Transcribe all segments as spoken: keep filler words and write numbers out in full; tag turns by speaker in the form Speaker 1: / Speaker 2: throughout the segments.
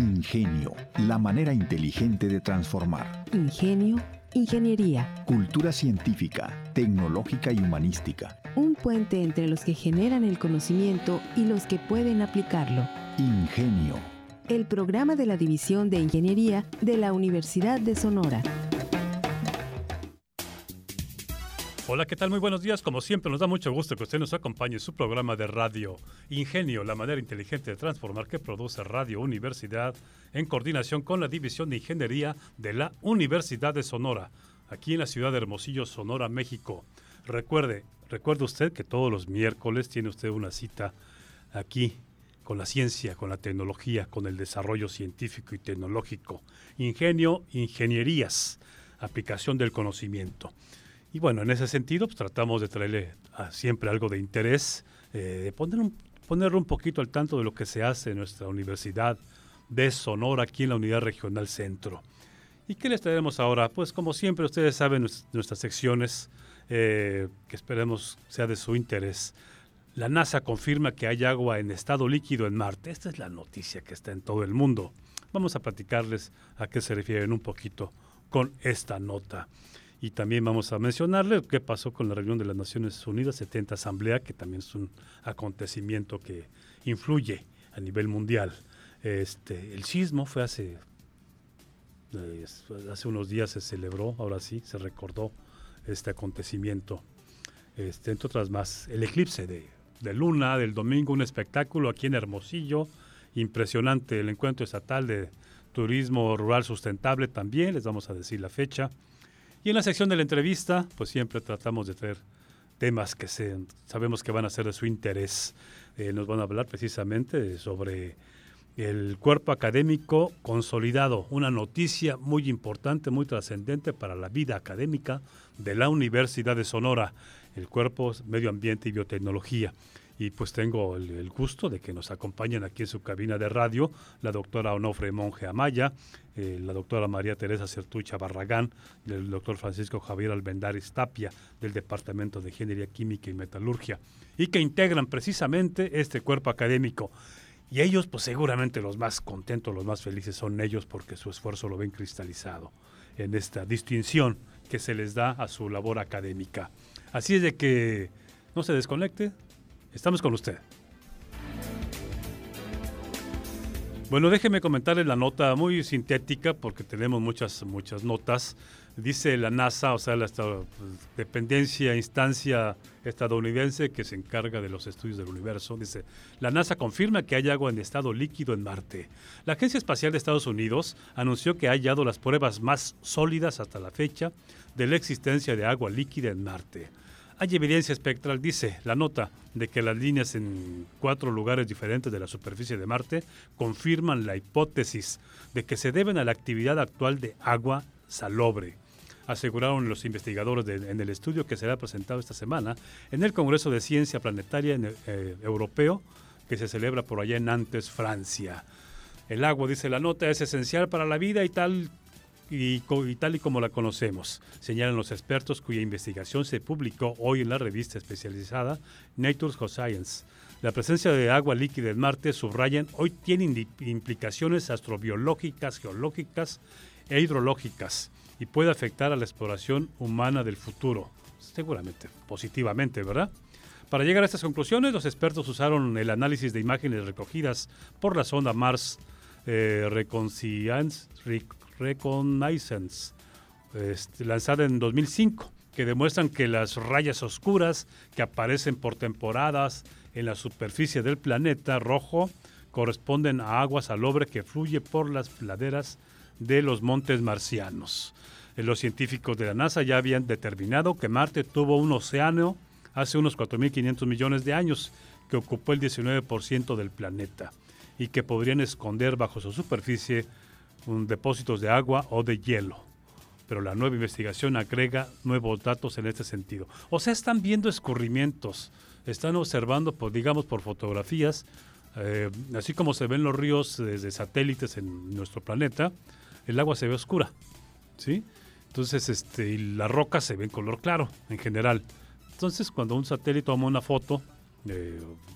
Speaker 1: Ingenio, la manera inteligente de transformar.
Speaker 2: Ingenio, ingeniería.
Speaker 1: Cultura científica, tecnológica y humanística.
Speaker 2: Un puente entre los que generan el conocimiento y los que pueden aplicarlo.
Speaker 1: Ingenio.
Speaker 2: El programa de la División de Ingeniería de la Universidad de Sonora.
Speaker 3: Hola, ¿qué tal? Muy buenos días. Como siempre, nos da mucho gusto que usted nos acompañe en su programa de radio Ingenio, la manera inteligente de transformar, que produce Radio Universidad en coordinación con la División de Ingeniería de la Universidad de Sonora, aquí en la ciudad de Hermosillo, Sonora, México. Recuerde, recuerde usted que todos los miércoles tiene usted una cita aquí con la ciencia, con la tecnología, con el desarrollo científico y tecnológico. Ingenio, ingenierías, aplicación del conocimiento. Y bueno, en ese sentido, pues tratamos de traerle a siempre algo de interés, eh, de poner un, ponerle un poquito al tanto de lo que se hace en nuestra Universidad de Sonora, aquí en la Unidad Regional Centro. ¿Y qué les traeremos ahora? Pues como siempre, ustedes saben nuestras secciones, eh, que esperemos sea de su interés. La NASA confirma que hay agua en estado líquido en Marte. Esta es la noticia que está en todo el mundo. Vamos a platicarles a qué se refieren un poquito con esta nota. Y también vamos a mencionarles qué pasó con la reunión de las Naciones Unidas, setenta Asamblea, que también es un acontecimiento que influye a nivel mundial. Este, el sismo fue hace, eh, hace unos días, se celebró, ahora sí, se recordó este acontecimiento. Este, entre otras más, el eclipse de, de luna del domingo, un espectáculo aquí en Hermosillo, impresionante. El encuentro estatal de turismo rural sustentable también, les vamos a decir la fecha. Y en la sección de la entrevista, pues siempre tratamos de traer temas que se, sabemos que van a ser de su interés. Eh, nos van a hablar precisamente sobre el cuerpo académico consolidado, una noticia muy importante, muy trascendente para la vida académica de la Universidad de Sonora, el cuerpo Medio Ambiente y Biotecnología. Y pues tengo el, el gusto de que nos acompañen aquí en su cabina de radio la doctora Onofre Monge Amaya, eh, la doctora María Teresa Certucha Barragán y el doctor Francisco Javier Albendares Tapia del Departamento de Ingeniería Química y Metalurgia, y que integran precisamente este cuerpo académico. Y ellos, pues seguramente los más contentos, los más felices son ellos, porque su esfuerzo lo ven cristalizado en esta distinción que se les da a su labor académica. Así es de que no se desconecte. Estamos con usted. Bueno, déjeme comentarles la nota muy sintética porque tenemos muchas, muchas notas. Dice la NASA, o sea, la dependencia, instancia estadounidense que se encarga de los estudios del universo, dice, la NASA confirma que hay agua en estado líquido en Marte. La Agencia Espacial de Estados Unidos anunció que ha hallado las pruebas más sólidas hasta la fecha de la existencia de agua líquida en Marte. Hay evidencia espectral, dice la nota, de que las líneas en cuatro lugares diferentes de la superficie de Marte confirman la hipótesis de que se deben a la actividad actual de agua salobre. Aseguraron los investigadores de, en el estudio que será presentado esta semana en el Congreso de Ciencia Planetaria en, eh, Europeo, que se celebra por allá en Nantes, Francia. El agua, dice la nota, es esencial para la vida y tal Y, y tal y como la conocemos, señalan los expertos, cuya investigación se publicó hoy en la revista especializada Nature Science. La presencia de agua líquida en Marte, subrayan, hoy tiene implicaciones astrobiológicas, geológicas e hidrológicas y puede afectar a la exploración humana del futuro, seguramente positivamente, ¿verdad? Para llegar a estas conclusiones, los expertos usaron el análisis de imágenes recogidas por la sonda Mars eh, Reconnaissance, Reconnaissance este, lanzada en dos mil cinco, que demuestran que las rayas oscuras que aparecen por temporadas en la superficie del planeta rojo corresponden a agua salobre que fluye por las laderas de los montes marcianos. Los científicos de la NASA ya habían determinado que Marte tuvo un océano hace unos cuatro mil quinientos millones de años que ocupó el diecinueve por ciento del planeta y que podrían esconder bajo su superficie un depósitos de agua o de hielo. Pero la nueva investigación agrega nuevos datos en este sentido. O sea, están viendo escurrimientos, están observando, por, digamos, por fotografías, eh, así como se ven los ríos desde satélites en nuestro planeta, el agua se ve oscura, ¿sí? Entonces, este, y las rocas se ven color claro, en general. Entonces, cuando un satélite toma una foto, eh,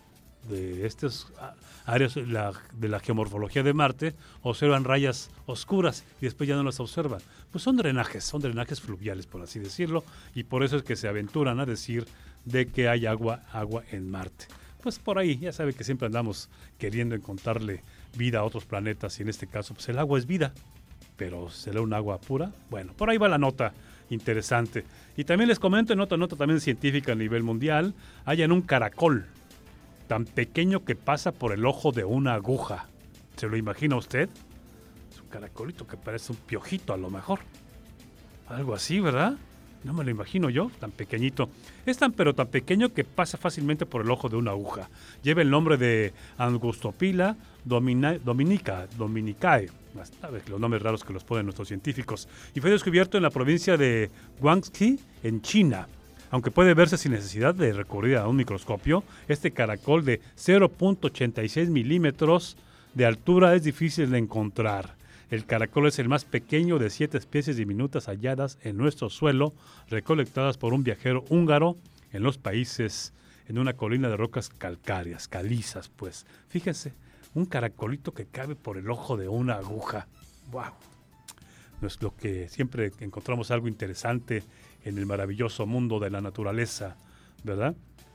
Speaker 3: de estas áreas de la, de la geomorfología de Marte observan rayas oscuras y después ya no las observan. Pues son drenajes, son drenajes fluviales, por así decirlo, y por eso es que se aventuran a decir de que hay agua, agua en Marte. Pues por ahí, ya sabe que siempre andamos queriendo encontrarle vida a otros planetas y en este caso pues el agua es vida, pero ¿será un agua pura? Bueno, por ahí va la nota interesante. Y también les comento en otra nota también científica a nivel mundial, hallan un caracol tan pequeño que pasa por el ojo de una aguja. ¿Se lo imagina usted? Es un caracolito que parece un piojito a lo mejor. Algo así, ¿verdad? No me lo imagino yo, tan pequeñito. Es tan pero tan pequeño que pasa fácilmente por el ojo de una aguja. Lleva el nombre de Angustopila domina, dominica, dominicae. ¿Sabes? Los nombres raros que los ponen nuestros científicos. Y fue descubierto en la provincia de Guangxi, en China. Aunque puede verse sin necesidad de recurrir a un microscopio, este caracol de cero punto ochenta y seis milímetros de altura es difícil de encontrar. El caracol es el más pequeño de siete especies diminutas halladas en nuestro suelo, recolectadas por un viajero húngaro en los países, en una colina de rocas calcáreas, calizas, pues. Fíjense, un caracolito que cabe por el ojo de una aguja. ¡Wow! No es lo que siempre encontramos algo interesante en el maravilloso mundo de la naturaleza, ¿verdad?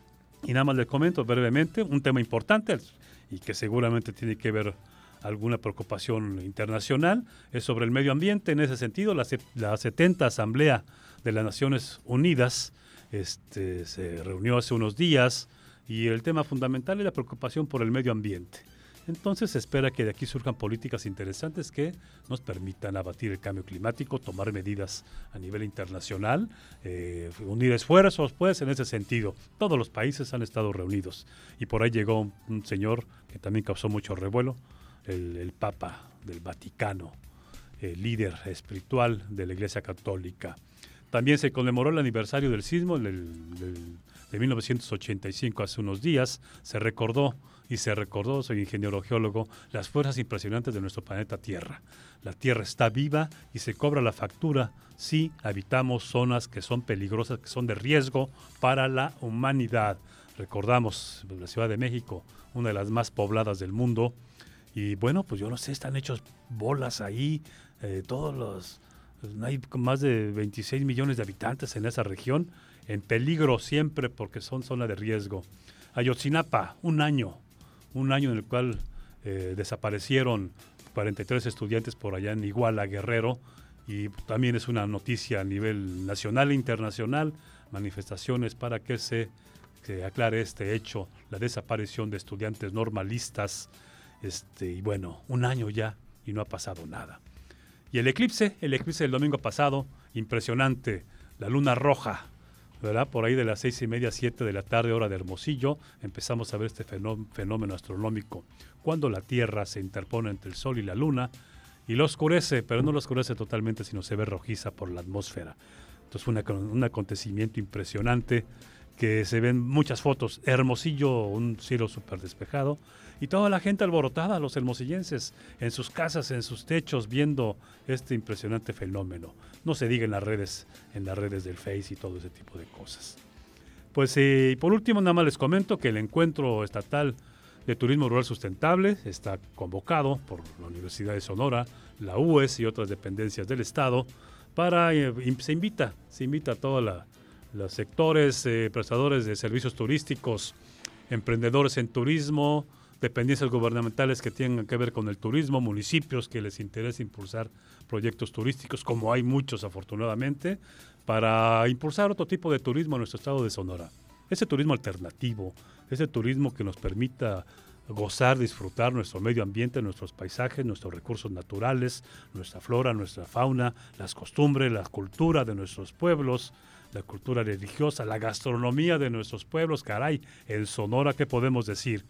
Speaker 3: Y nada más les comento brevemente un tema importante y que seguramente tiene que ver alguna preocupación internacional, es sobre el medio ambiente. En ese sentido, la, la setenta Asamblea de las Naciones Unidas este, se reunió hace unos días y el tema fundamental es la preocupación por el medio ambiente. Entonces se espera que de aquí surjan políticas interesantes que nos permitan abatir el cambio climático, tomar medidas a nivel internacional, eh, unir esfuerzos, pues, en ese sentido. Todos los países han estado reunidos y por ahí llegó un, un señor que también causó mucho revuelo, el, el Papa del Vaticano, el líder espiritual de la Iglesia Católica. También se conmemoró el aniversario del sismo del, del, de mil novecientos ochenta y cinco, hace unos días. Se recordó y se recordó, soy ingeniero geólogo, las fuerzas impresionantes de nuestro planeta Tierra. La Tierra está viva y se cobra la factura si habitamos zonas que son peligrosas, que son de riesgo para la humanidad. Recordamos la Ciudad de México, una de las más pobladas del mundo, y bueno, pues yo no sé, están hechos bolas ahí, eh, todos los... Hay más de veintiséis millones de habitantes en esa región, en peligro siempre porque son zona de riesgo. Ayotzinapa, un año, un año en el cual eh, desaparecieron cuarenta y tres estudiantes por allá en Iguala, Guerrero, y también es una noticia a nivel nacional e internacional, manifestaciones para que se, se aclare este hecho, la desaparición de estudiantes normalistas, este, y bueno, un año ya y no ha pasado nada. Y el eclipse, el eclipse del domingo pasado, impresionante, la luna roja, ¿verdad? Por ahí de las seis y media, siete de la tarde, hora de Hermosillo, empezamos a ver este fenómeno astronómico, cuando la Tierra se interpone entre el Sol y la Luna, y lo oscurece, pero no lo oscurece totalmente, sino se ve rojiza por la atmósfera. Entonces fue una, un acontecimiento impresionante, que se ven muchas fotos. Hermosillo, un cielo súper despejado, y toda la gente alborotada, los hermosillenses, en sus casas, en sus techos, viendo este impresionante fenómeno. No se diga en las redes, en las redes del Face y todo ese tipo de cosas. Pues eh, por último, nada más les comento que el Encuentro Estatal de Turismo Rural Sustentable está convocado por la Universidad de Sonora, la U E S y otras dependencias del Estado, para, eh, se invita, se invita a todos la, los sectores, eh, prestadores de servicios turísticos, emprendedores en turismo, dependencias gubernamentales que tengan que ver con el turismo, municipios que les interesa impulsar proyectos turísticos, como hay muchos afortunadamente, para impulsar otro tipo de turismo en nuestro estado de Sonora. Ese turismo alternativo, ese turismo que nos permita gozar, disfrutar nuestro medio ambiente, nuestros paisajes, nuestros recursos naturales, nuestra flora, nuestra fauna, las costumbres, la cultura de nuestros pueblos, la cultura religiosa, la gastronomía de nuestros pueblos. Caray, en Sonora, ¿qué podemos decir?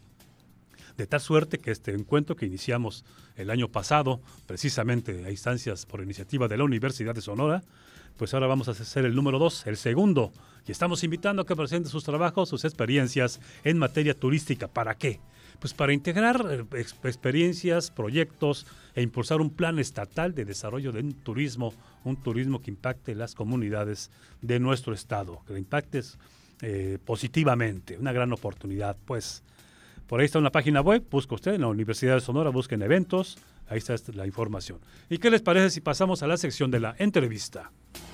Speaker 3: De tal suerte que este encuentro que iniciamos el año pasado, precisamente a instancias por iniciativa de la Universidad de Sonora, pues ahora vamos a hacer el número dos, el segundo, y estamos invitando a que presenten sus trabajos, sus experiencias en materia turística. ¿Para qué? Pues para integrar ex- experiencias, proyectos e impulsar un plan estatal de desarrollo de un turismo, un turismo que impacte las comunidades de nuestro estado, que le impacte eh, positivamente, una gran oportunidad, pues. Por ahí está una página web, busca usted en la Universidad de Sonora, busquen eventos, ahí está la información. ¿Y qué les parece si pasamos a la sección de la entrevista?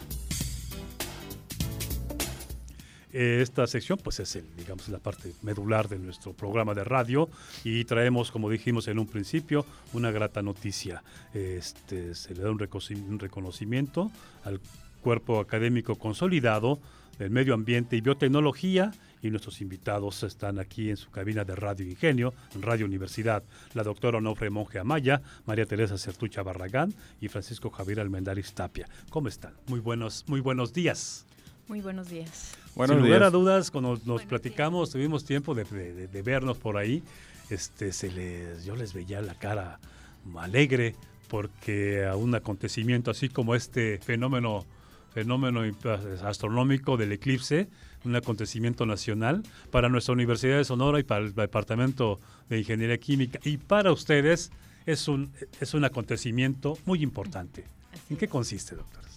Speaker 3: Esta sección pues es el, digamos, la parte medular de nuestro programa de radio y traemos, como dijimos en un principio, una grata noticia. Este, se le da un, recono- un reconocimiento al cuerpo académico consolidado del medio ambiente y biotecnología, y nuestros invitados están aquí en su cabina de Radio Ingenio, en Radio Universidad, la doctora Onofre Monge Amaya, María Teresa Certucha Barragán y Francisco Javier Almendaris Tapia. ¿Cómo están? Muy buenos, muy buenos días.
Speaker 4: Muy buenos días.
Speaker 3: Buenos Sin lugar días. a dudas, cuando nos buenos platicamos, días. Tuvimos tiempo de, de, de vernos por ahí, este, se les, yo les veía la cara alegre, porque a un acontecimiento así como este fenómeno, fenómeno astronómico del eclipse, un acontecimiento nacional para nuestra Universidad de Sonora y para el Departamento de Ingeniería Química, y para ustedes es un, es un acontecimiento muy importante. ¿En qué consiste, doctores?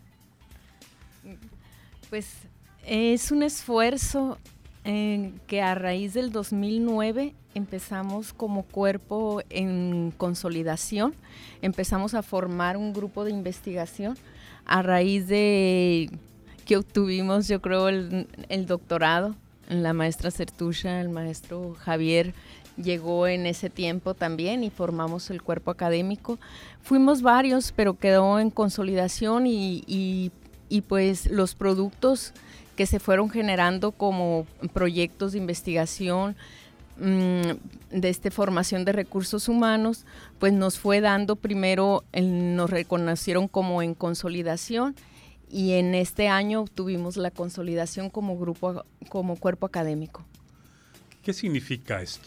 Speaker 4: Pues es un esfuerzo eh, que a raíz del dos mil nueve empezamos como cuerpo en consolidación, empezamos a formar un grupo de investigación a raíz de que obtuvimos, yo creo, el, el doctorado. La maestra Certucha, el maestro Javier llegó en ese tiempo también y formamos el cuerpo académico. Fuimos varios, pero quedó en consolidación y, y y pues los productos que se fueron generando como proyectos de investigación, mmm, de este, formación de recursos humanos, pues nos fue dando primero, el, nos reconocieron como en consolidación y en este año obtuvimos la consolidación como grupo, como cuerpo académico.
Speaker 3: ¿Qué significa esto?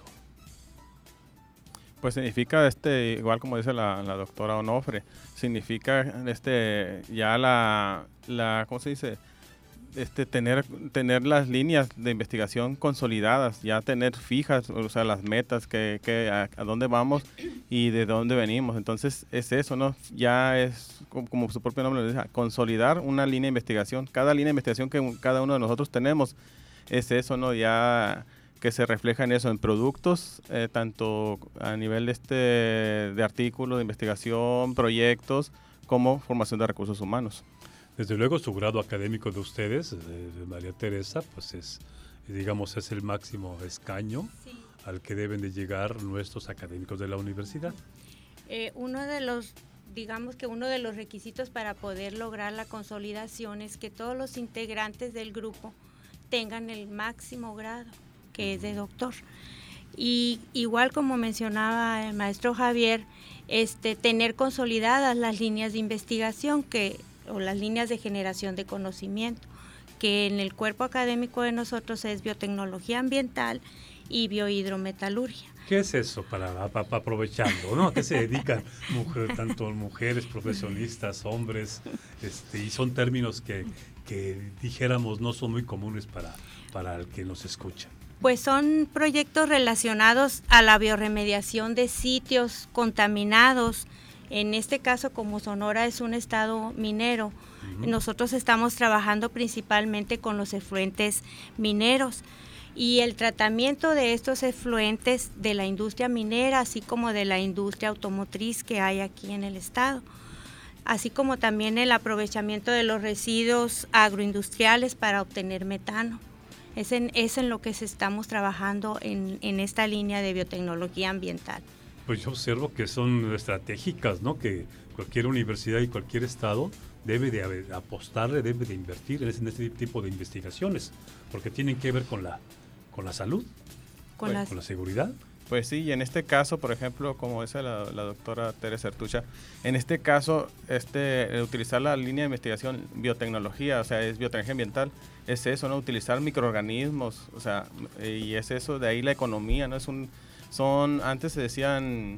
Speaker 5: Pues significa, este, igual como dice la, la doctora Onofre, significa este, ya la, la, ¿cómo se dice? Este, tener, tener las líneas de investigación consolidadas, ya tener fijas, o sea, las metas, que, que a, a dónde vamos y de dónde venimos. Entonces es eso, ¿no? Ya es, como, como su propio nombre lo dice, consolidar una línea de investigación. Cada línea de investigación que cada uno de nosotros tenemos es eso, ¿no? Ya que se refleja en eso, en productos, eh, tanto a nivel de, este, de artículos, de investigación, proyectos, como formación de recursos humanos.
Speaker 3: Desde luego su grado académico de ustedes, de María Teresa, pues es, digamos, es el máximo escaño sí. al que deben de llegar nuestros académicos de la universidad.
Speaker 6: Eh, uno de los, digamos que uno de los requisitos para poder lograr la consolidación es que todos los integrantes del grupo tengan el máximo grado, que es de doctor. Y igual como mencionaba el maestro Javier, este, tener consolidadas las líneas de investigación que, o las líneas de generación de conocimiento, que en el cuerpo académico de nosotros es biotecnología ambiental y biohidrometalurgia.
Speaker 3: ¿Qué es eso para, para, para aprovechando, ¿no? ¿A qué se dedican mujer, tanto mujeres, profesionistas, hombres? Este, y son términos que, que dijéramos no son muy comunes para, para el que nos escucha.
Speaker 6: Pues son proyectos relacionados a la biorremediación de sitios contaminados. En este caso, como Sonora es un estado minero, uh-huh. nosotros estamos trabajando principalmente con los efluentes mineros y el tratamiento de estos efluentes de la industria minera, así como de la industria automotriz que hay aquí en el estado, así como también el aprovechamiento de los residuos agroindustriales para obtener metano. Es en, es en lo que se estamos trabajando en, en esta línea de biotecnología ambiental.
Speaker 3: Pues yo observo que son estratégicas, ¿no? Que cualquier universidad y cualquier estado debe de apostarle, debe de invertir en este tipo de investigaciones, porque tienen que ver con la, con la salud, con, bueno, las... con la seguridad.
Speaker 5: Pues sí, y en este caso, por ejemplo, como dice la, la doctora Teresa Certucha, en este caso, este, utilizar la línea de investigación biotecnología, o sea, es biotecnología ambiental, es eso, ¿no? Utilizar microorganismos, o sea, y es eso, de ahí la economía, ¿no? Es un, son, antes se decían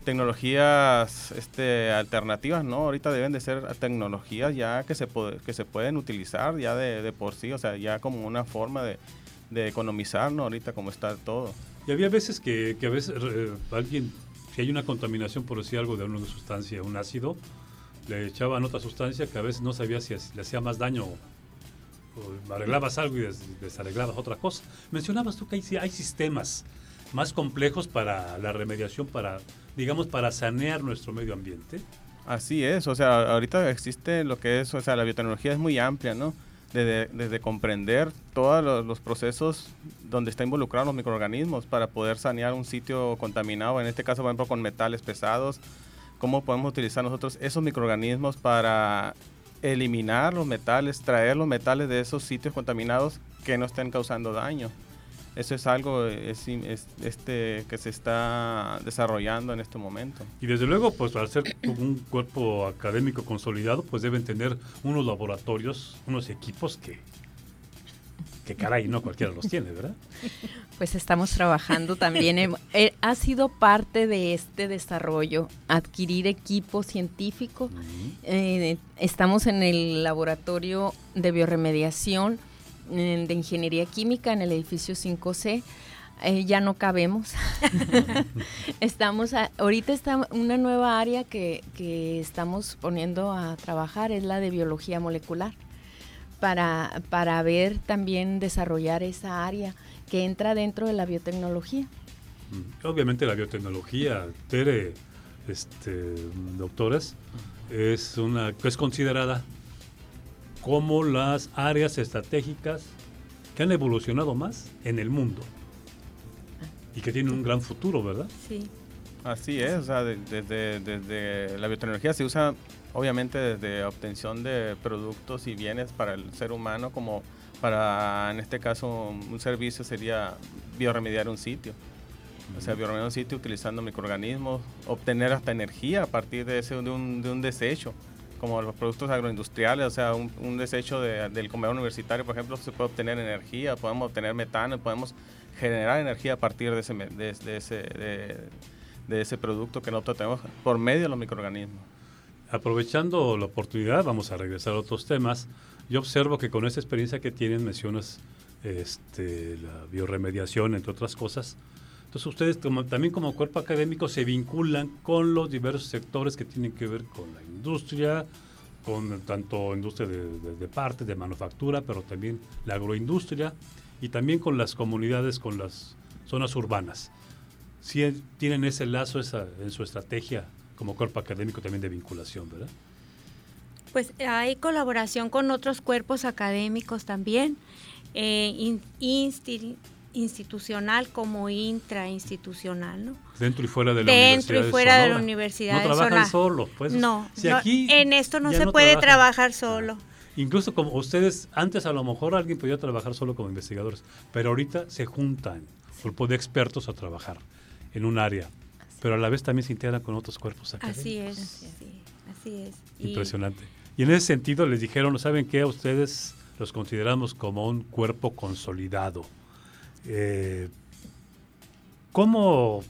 Speaker 5: tecnologías este, alternativas, ¿no? Ahorita deben de ser tecnologías ya que se, puede, que se pueden utilizar ya de, de por sí, o sea, ya como una forma de, de economizar, ¿no? Ahorita como está todo.
Speaker 3: Y había veces que, que a veces eh, alguien, si hay una contaminación por decir algo de una sustancia, un ácido, le echaban otra sustancia que a veces no sabía si le hacía más daño o, o arreglabas algo y des, desarreglabas otra cosa. Mencionabas tú que hay, hay sistemas más complejos para la remediación, para, digamos, para sanear nuestro medio ambiente.
Speaker 5: Así es, o sea, ahorita existe lo que es, o sea, la biotecnología es muy amplia, ¿no? Desde, desde comprender todos los, los procesos donde está involucrados los microorganismos para poder sanear un sitio contaminado, en este caso, por ejemplo, con metales pesados, cómo podemos utilizar nosotros esos microorganismos para eliminar los metales, traer los metales de esos sitios contaminados que no estén causando daño. Eso es algo es, es, este, que se está desarrollando en este momento.
Speaker 3: Y desde luego, pues al ser un cuerpo académico consolidado, pues deben tener unos laboratorios, unos equipos que, que caray, no cualquiera los tiene, ¿verdad?
Speaker 4: Pues estamos trabajando también, en, eh, ha sido parte de este desarrollo, adquirir equipo científico. Uh-huh. eh, estamos en el laboratorio de biorremediación de ingeniería química en el edificio cinco C, eh, ya no cabemos. estamos a, ahorita está una nueva área que, que estamos poniendo a trabajar, es la de biología molecular, para, para ver también desarrollar esa área que entra dentro de la biotecnología.
Speaker 3: Obviamente la biotecnología, Tere, este, doctoras, es una es considerada como las áreas estratégicas que han evolucionado más en el mundo y que tienen un gran futuro, ¿verdad?
Speaker 6: Sí.
Speaker 5: Así es, o sea, desde de, de, de la biotecnología se usa obviamente desde obtención de productos y bienes para el ser humano, como para, en este caso, un servicio sería biorremediar un sitio. O sea, biorremediar un sitio utilizando microorganismos, obtener hasta energía a partir de, ese, de, un, de un desecho, como los productos agroindustriales, o sea, un, un desecho de, del comedor universitario, por ejemplo, se puede obtener energía, podemos obtener metano, podemos generar energía a partir de ese, de, de ese, de, de ese producto que nosotros tenemos por medio de los microorganismos.
Speaker 3: Aprovechando la oportunidad, vamos a regresar a otros temas. Yo observo que con esa experiencia que tienen, mencionas este, la biorremediación, entre otras cosas. Entonces ustedes como, también como cuerpo académico se vinculan con los diversos sectores que tienen que ver con la industria, con tanto industria de, de, de partes, de manufactura, pero también la agroindustria y también con las comunidades, con las zonas urbanas. Sí tienen ese lazo esa, en su estrategia como cuerpo académico también de vinculación, ¿verdad?
Speaker 6: Pues hay colaboración con otros cuerpos académicos también, eh, in, insti, institucional como intrainstitucional, ¿no?
Speaker 3: Dentro y fuera de la
Speaker 6: Dentro
Speaker 3: Universidad
Speaker 6: y fuera
Speaker 3: de,
Speaker 6: de la Universidad
Speaker 3: no
Speaker 6: de
Speaker 3: trabajan
Speaker 6: Sonora.
Speaker 3: solo, pues.
Speaker 6: No,
Speaker 3: si
Speaker 6: no
Speaker 3: aquí
Speaker 6: en esto no se
Speaker 3: no
Speaker 6: puede
Speaker 3: trabajan.
Speaker 6: trabajar solo.
Speaker 3: Ah, incluso como ustedes, antes a lo mejor alguien podía trabajar solo como investigadores, pero ahorita se juntan grupo de expertos a trabajar en un área, pero a la vez también se integran con otros cuerpos académicos.
Speaker 6: Así es, sí, así es.
Speaker 3: Impresionante. Y, y en ese sentido les dijeron, ¿saben qué? A ustedes los consideramos como un cuerpo consolidado. Eh, ¿Cómo?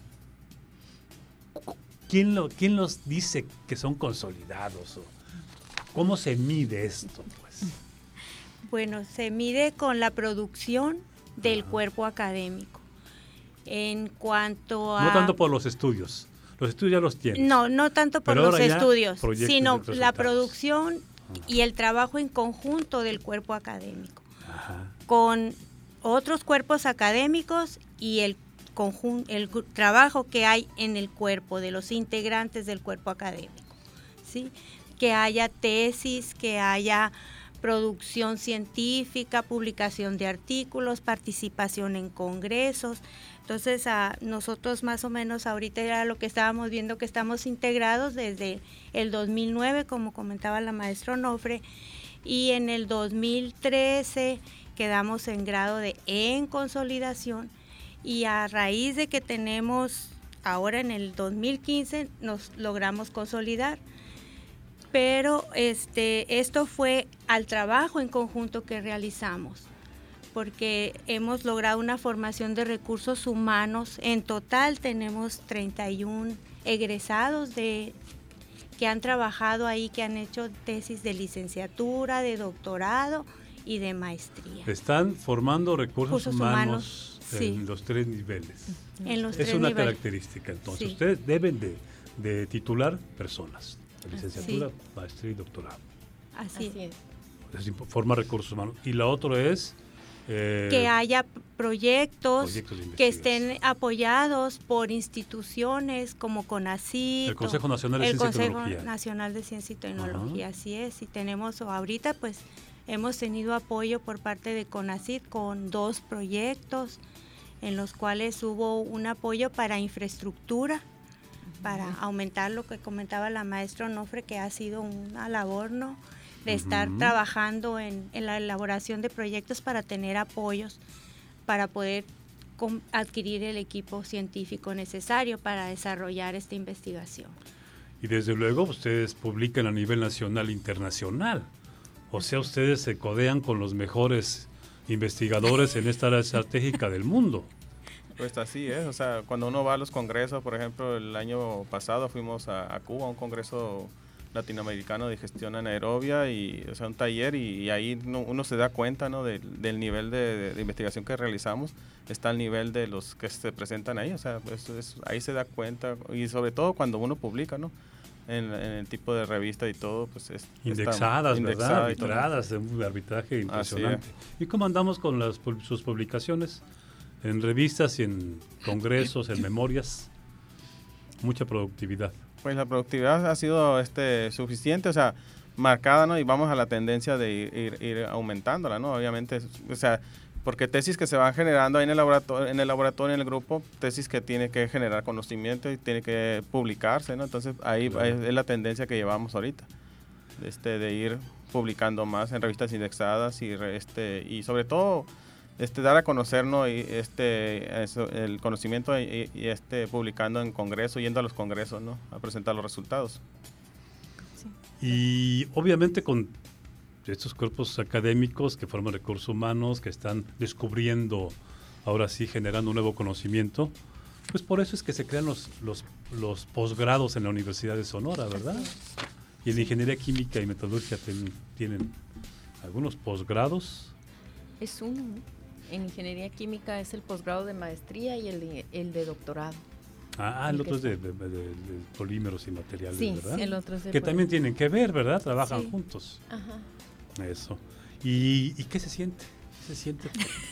Speaker 3: ¿Quién, lo, ¿Quién los dice que son consolidados? ¿Cómo se mide esto? Pues?
Speaker 6: Bueno, se mide con la producción del
Speaker 3: Ajá.
Speaker 6: cuerpo académico. En cuanto a...
Speaker 3: No tanto por los estudios. Los estudios ya los tienen.
Speaker 6: No, no tanto por
Speaker 3: Pero
Speaker 6: los estudios, sino la producción
Speaker 3: Ajá.
Speaker 6: y el trabajo en conjunto del cuerpo académico.
Speaker 3: Ajá.
Speaker 6: Con otros cuerpos académicos y el conjun- el trabajo que hay en el cuerpo de los integrantes del cuerpo académico, ¿sí? Que haya tesis, que haya producción científica, publicación de artículos, participación en congresos. Entonces, a nosotros más o menos ahorita era lo que estábamos viendo, que estamos integrados desde el dos mil nueve, como comentaba la maestra Onofre, y en el dos mil trece quedamos en grado de en consolidación, y a raíz de que tenemos ahora en el dos mil quince nos logramos consolidar. Pero este, esto fue al trabajo en conjunto que realizamos, porque hemos logrado una formación de recursos humanos. En total tenemos treinta y uno egresados de, que han trabajado ahí, que han hecho tesis de licenciatura, de doctorado y de maestría.
Speaker 3: Están formando recursos, recursos humanos, humanos en
Speaker 6: sí.
Speaker 3: los tres niveles.
Speaker 6: En los
Speaker 3: es
Speaker 6: tres
Speaker 3: una
Speaker 6: niveles.
Speaker 3: característica. Entonces,
Speaker 6: Sí.
Speaker 3: ustedes deben de, de titular personas. Licenciatura,
Speaker 6: sí.
Speaker 3: maestría y doctorado.
Speaker 6: Así,
Speaker 4: Así es.
Speaker 3: Es, forma recursos humanos. Y la otra es Eh,
Speaker 6: que haya proyectos,
Speaker 3: proyectos de
Speaker 6: que estén apoyados por instituciones como CONACYT,
Speaker 3: el Consejo Nacional de
Speaker 6: el
Speaker 3: Ciencia y
Speaker 6: Consejo
Speaker 3: Tecnología.
Speaker 6: Nacional de Ciencia y Tecnología,
Speaker 3: Ajá.
Speaker 6: así es. Y tenemos ahorita, pues, hemos tenido apoyo por parte de CONACYT con dos proyectos en los cuales hubo un apoyo para infraestructura, para aumentar lo que comentaba la maestra Onofre, que ha sido una labor, ¿no?, de
Speaker 3: Uh-huh.
Speaker 6: estar trabajando en, en la elaboración de proyectos para tener apoyos, para poder com- adquirir el equipo científico necesario para desarrollar esta investigación.
Speaker 3: Y desde luego ustedes publican a nivel nacional e internacional. O sea, ustedes se codean con los mejores investigadores en esta área estratégica del mundo.
Speaker 5: Pues así es, o sea, cuando uno va a los congresos, por ejemplo, el año pasado fuimos a, a Cuba, a un congreso latinoamericano de gestión anaerobia, y, o sea, un taller, y, y ahí uno, uno se da cuenta, ¿no?, de, del nivel de, de investigación que realizamos, está al nivel de los que se presentan ahí, o sea, pues, es, ahí se da cuenta, y sobre todo cuando uno publica, ¿no?, en, en el tipo de revista y todo, pues es
Speaker 3: Indexadas,
Speaker 5: está,
Speaker 3: ¿verdad?
Speaker 5: indexada y todo.
Speaker 3: Arbitradas, de un arbitraje impresionante.
Speaker 5: Así
Speaker 3: ¿Y cómo andamos con las, pu- sus publicaciones? En revistas y en congresos, en memorias. Mucha productividad.
Speaker 5: Pues la productividad ha sido este suficiente, o sea, marcada, ¿no? Y vamos a la tendencia de ir, ir, ir aumentándola, ¿no? Obviamente, o sea, porque tesis que se van generando ahí en el laboratorio, en el laboratorio, en el grupo, tesis que tiene que generar conocimiento y tiene que publicarse, ¿no? Entonces ahí
Speaker 3: Claro.
Speaker 5: es, es la tendencia que llevamos ahorita, este, de ir publicando más en revistas indexadas y re- este y sobre todo este dar a conocer, ¿no?, y este eso, el conocimiento y, y este publicando en congreso, yendo a los congresos, ¿no?, a presentar los resultados.
Speaker 3: Y obviamente con estos cuerpos académicos que forman recursos humanos, que están descubriendo, ahora sí, generando un nuevo conocimiento, pues por eso es que se crean los, los, los posgrados en la Universidad de Sonora, ¿verdad? Y en Ingeniería Química y Metalurgia ten- tienen algunos posgrados.
Speaker 4: Es uno, ¿no? En Ingeniería Química es el posgrado de maestría y el de, el de doctorado.
Speaker 3: Ah, el
Speaker 4: El
Speaker 3: otro
Speaker 4: que
Speaker 3: es de, de- de- de polímeros y materiales,
Speaker 4: Sí,
Speaker 3: ¿verdad?
Speaker 4: el otro es de
Speaker 3: Que
Speaker 4: poli-
Speaker 3: también tienen que ver, ¿verdad? Trabajan
Speaker 6: Sí.
Speaker 3: juntos.
Speaker 4: Ajá.
Speaker 3: Eso. ¿Y, y qué se siente? ¿Qué se siente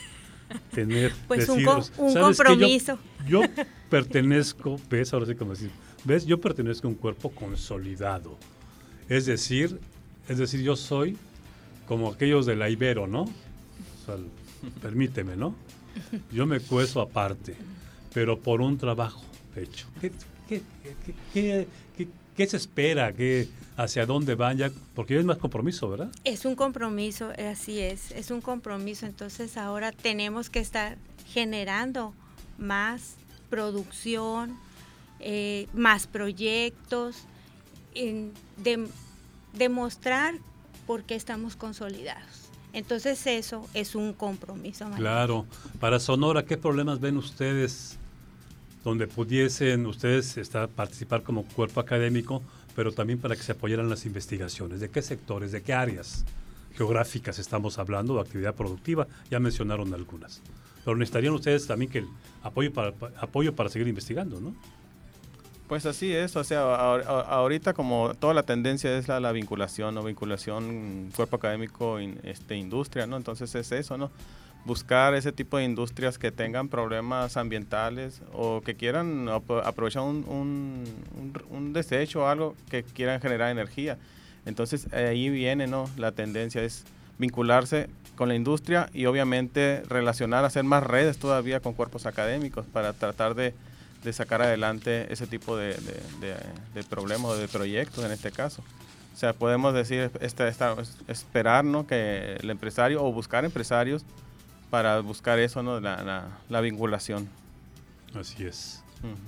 Speaker 3: tener?
Speaker 6: Pues un,
Speaker 3: decir,
Speaker 6: co-
Speaker 3: o sea,
Speaker 6: un
Speaker 3: ¿sabes qué?
Speaker 6: compromiso.
Speaker 3: Yo, yo pertenezco, ves, ahora sí como decir, ves, yo pertenezco a un cuerpo consolidado. Es decir, es decir, yo soy como aquellos de la Ibero, ¿no? O sea, permíteme, ¿no? Yo me cuezo aparte, pero por un trabajo hecho. ¿Qué, qué, qué, qué, qué- qué se espera? ¿Qué, ¿Hacia dónde van ya? Porque ya es más compromiso, ¿verdad?
Speaker 6: Es un compromiso, así es, es un compromiso. Entonces ahora tenemos que estar generando más producción, eh, más proyectos, en, de- demostrar por qué estamos consolidados. Entonces eso es un compromiso. María.
Speaker 3: Claro. Para Sonora, ¿qué problemas ven ustedes donde pudiesen ustedes estar, participar como cuerpo académico, pero también para que se apoyaran las investigaciones? ¿De qué sectores, de qué áreas geográficas estamos hablando, de actividad productiva? Ya mencionaron algunas. Pero necesitarían ustedes también que el apoyo para, apoyo para seguir investigando, ¿no?
Speaker 5: Pues así es, o sea, ahor- ahor- ahorita como toda la tendencia es la, la vinculación, ¿no? Vinculación cuerpo académico, in- este, industria, ¿no? Entonces es eso, ¿no? Buscar ese tipo de industrias que tengan problemas ambientales o que quieran ap- aprovechar un, un, un, un desecho o algo que quieran generar energía. Entonces ahí viene, ¿no?, la tendencia es vincularse con la industria y obviamente relacionar, hacer más redes todavía con cuerpos académicos para tratar de de sacar adelante ese tipo de, de, de, de problemas o de proyectos en este caso. O sea, podemos decir, esta, esta, esperar, ¿no?, que el empresario o buscar empresarios para buscar eso, ¿no?, la, la, la vinculación.
Speaker 3: Así es.
Speaker 5: Uh-huh.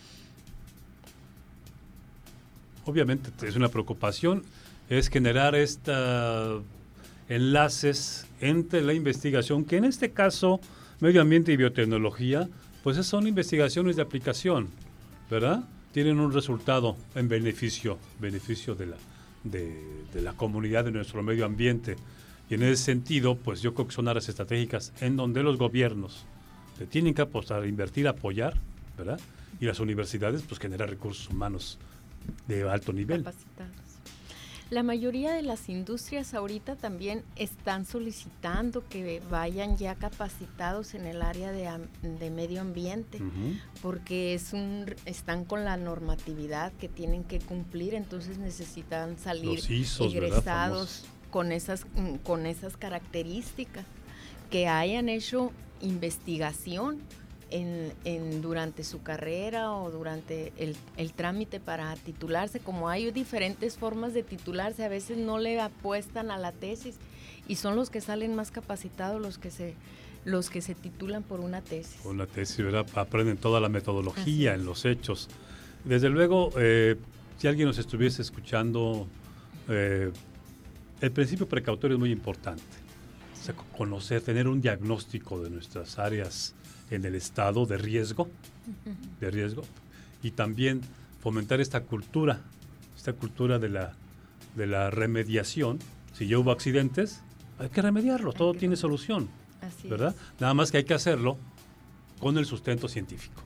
Speaker 3: Obviamente es una preocupación, es generar estos enlaces entre la investigación, que en este caso, medio ambiente y biotecnología, pues son investigaciones de aplicación, ¿verdad? Tienen un resultado en beneficio, beneficio de la, de, de la comunidad, de nuestro medio ambiente. Y en ese sentido, pues yo creo que son áreas estratégicas en donde los gobiernos le tienen que apostar, invertir, apoyar, ¿verdad? Y las universidades, pues generar recursos humanos de alto nivel.
Speaker 4: Capacitados. La mayoría de las industrias ahorita también están solicitando que vayan ya capacitados en el área de, de medio ambiente, uh-huh. porque es un, están con la normatividad que tienen que cumplir, entonces necesitan salir I S Os, egresados con esas, con esas características, que hayan hecho investigación En, en durante su carrera o durante el, el trámite para titularse. Como hay diferentes formas de titularse, a veces no le apuestan a la tesis y son los que salen más capacitados los que se los que se titulan por una tesis.
Speaker 3: Por una tesis, ¿verdad? Aprenden toda la metodología en los hechos. Desde luego, eh, si alguien nos estuviese escuchando, eh, el principio precautorio es muy importante. O sea, conocer, tener un diagnóstico de nuestras áreas en el estado de riesgo, de riesgo, y también fomentar esta cultura, esta cultura de la, de la remediación. Si ya hubo accidentes, hay que remediarlo, todo tiene solución,
Speaker 4: Así
Speaker 3: ¿verdad?
Speaker 4: Es.
Speaker 3: Nada más que hay que hacerlo con el sustento científico.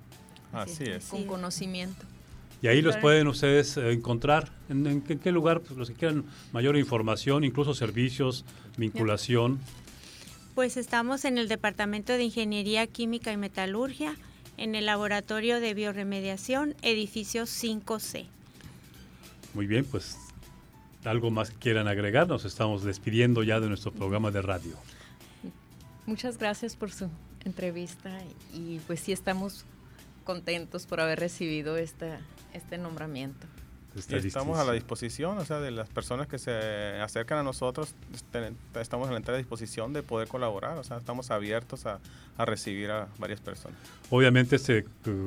Speaker 5: Así es.
Speaker 4: Con conocimiento.
Speaker 3: Y ahí los pueden ustedes encontrar. ¿En, en, en qué lugar? Pues los que quieran mayor información, incluso servicios, vinculación.
Speaker 6: Pues estamos en el Departamento de Ingeniería Química y Metalurgia, en el Laboratorio de Bioremediación, edificio cinco C.
Speaker 3: Muy bien, pues algo más que quieran agregar, nos estamos despidiendo ya de nuestro programa de radio.
Speaker 4: Muchas gracias por su entrevista y pues sí estamos contentos por haber recibido esta, este nombramiento.
Speaker 5: Y estamos a la disposición, o sea, de las personas que se acercan a nosotros, estamos a la entera disposición de poder colaborar, o sea, estamos abiertos a, a recibir a varias personas.
Speaker 3: Obviamente este,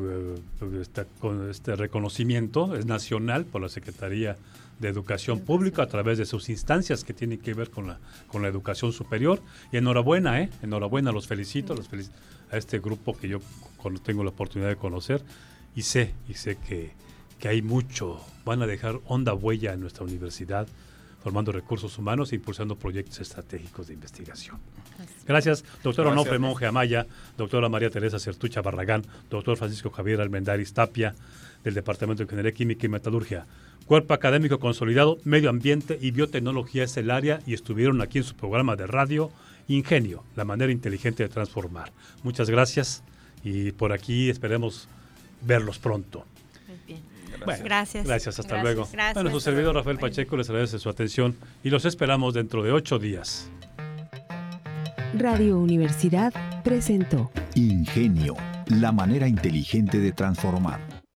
Speaker 3: este, este reconocimiento es nacional por la Secretaría de Educación Pública a través de sus instancias que tienen que ver con la, con la educación superior. Y enhorabuena, ¿eh? Enhorabuena, los felicito, los felic- a este grupo que yo tengo la oportunidad de conocer y sé, y sé que que hay mucho, van a dejar honda huella en nuestra universidad, formando recursos humanos e impulsando proyectos estratégicos de investigación. Gracias, doctor Onofre Monge Amaya, doctora María Teresa Certucha Barragán, doctor Francisco Javier Almendaris Tapia, del Departamento de Ingeniería Química y Metalurgia. Cuerpo académico consolidado, medio ambiente y biotecnología es el área y estuvieron aquí en su programa de radio Ingenio, la manera inteligente de transformar. Muchas gracias y por aquí esperemos verlos pronto.
Speaker 6: Muy bien.
Speaker 3: Bueno,
Speaker 6: gracias.
Speaker 3: Gracias, hasta
Speaker 6: gracias,
Speaker 3: luego.
Speaker 6: Gracias,
Speaker 3: bueno, su servidor Rafael Pacheco les agradece su atención y los esperamos dentro de ocho días.
Speaker 2: Radio Universidad presentó
Speaker 1: Ingenio, la manera inteligente de transformar.